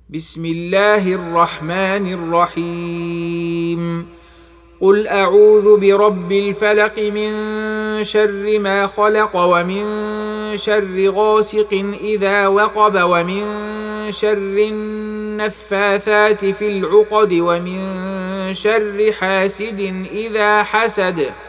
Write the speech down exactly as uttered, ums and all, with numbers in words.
بسم الله الرحمن الرحيم قل أعوذ برب الفلق من شر ما خلق ومن شر غاسق إذا وقب ومن شر النفاثات في العقد ومن شر حاسد إذا حسد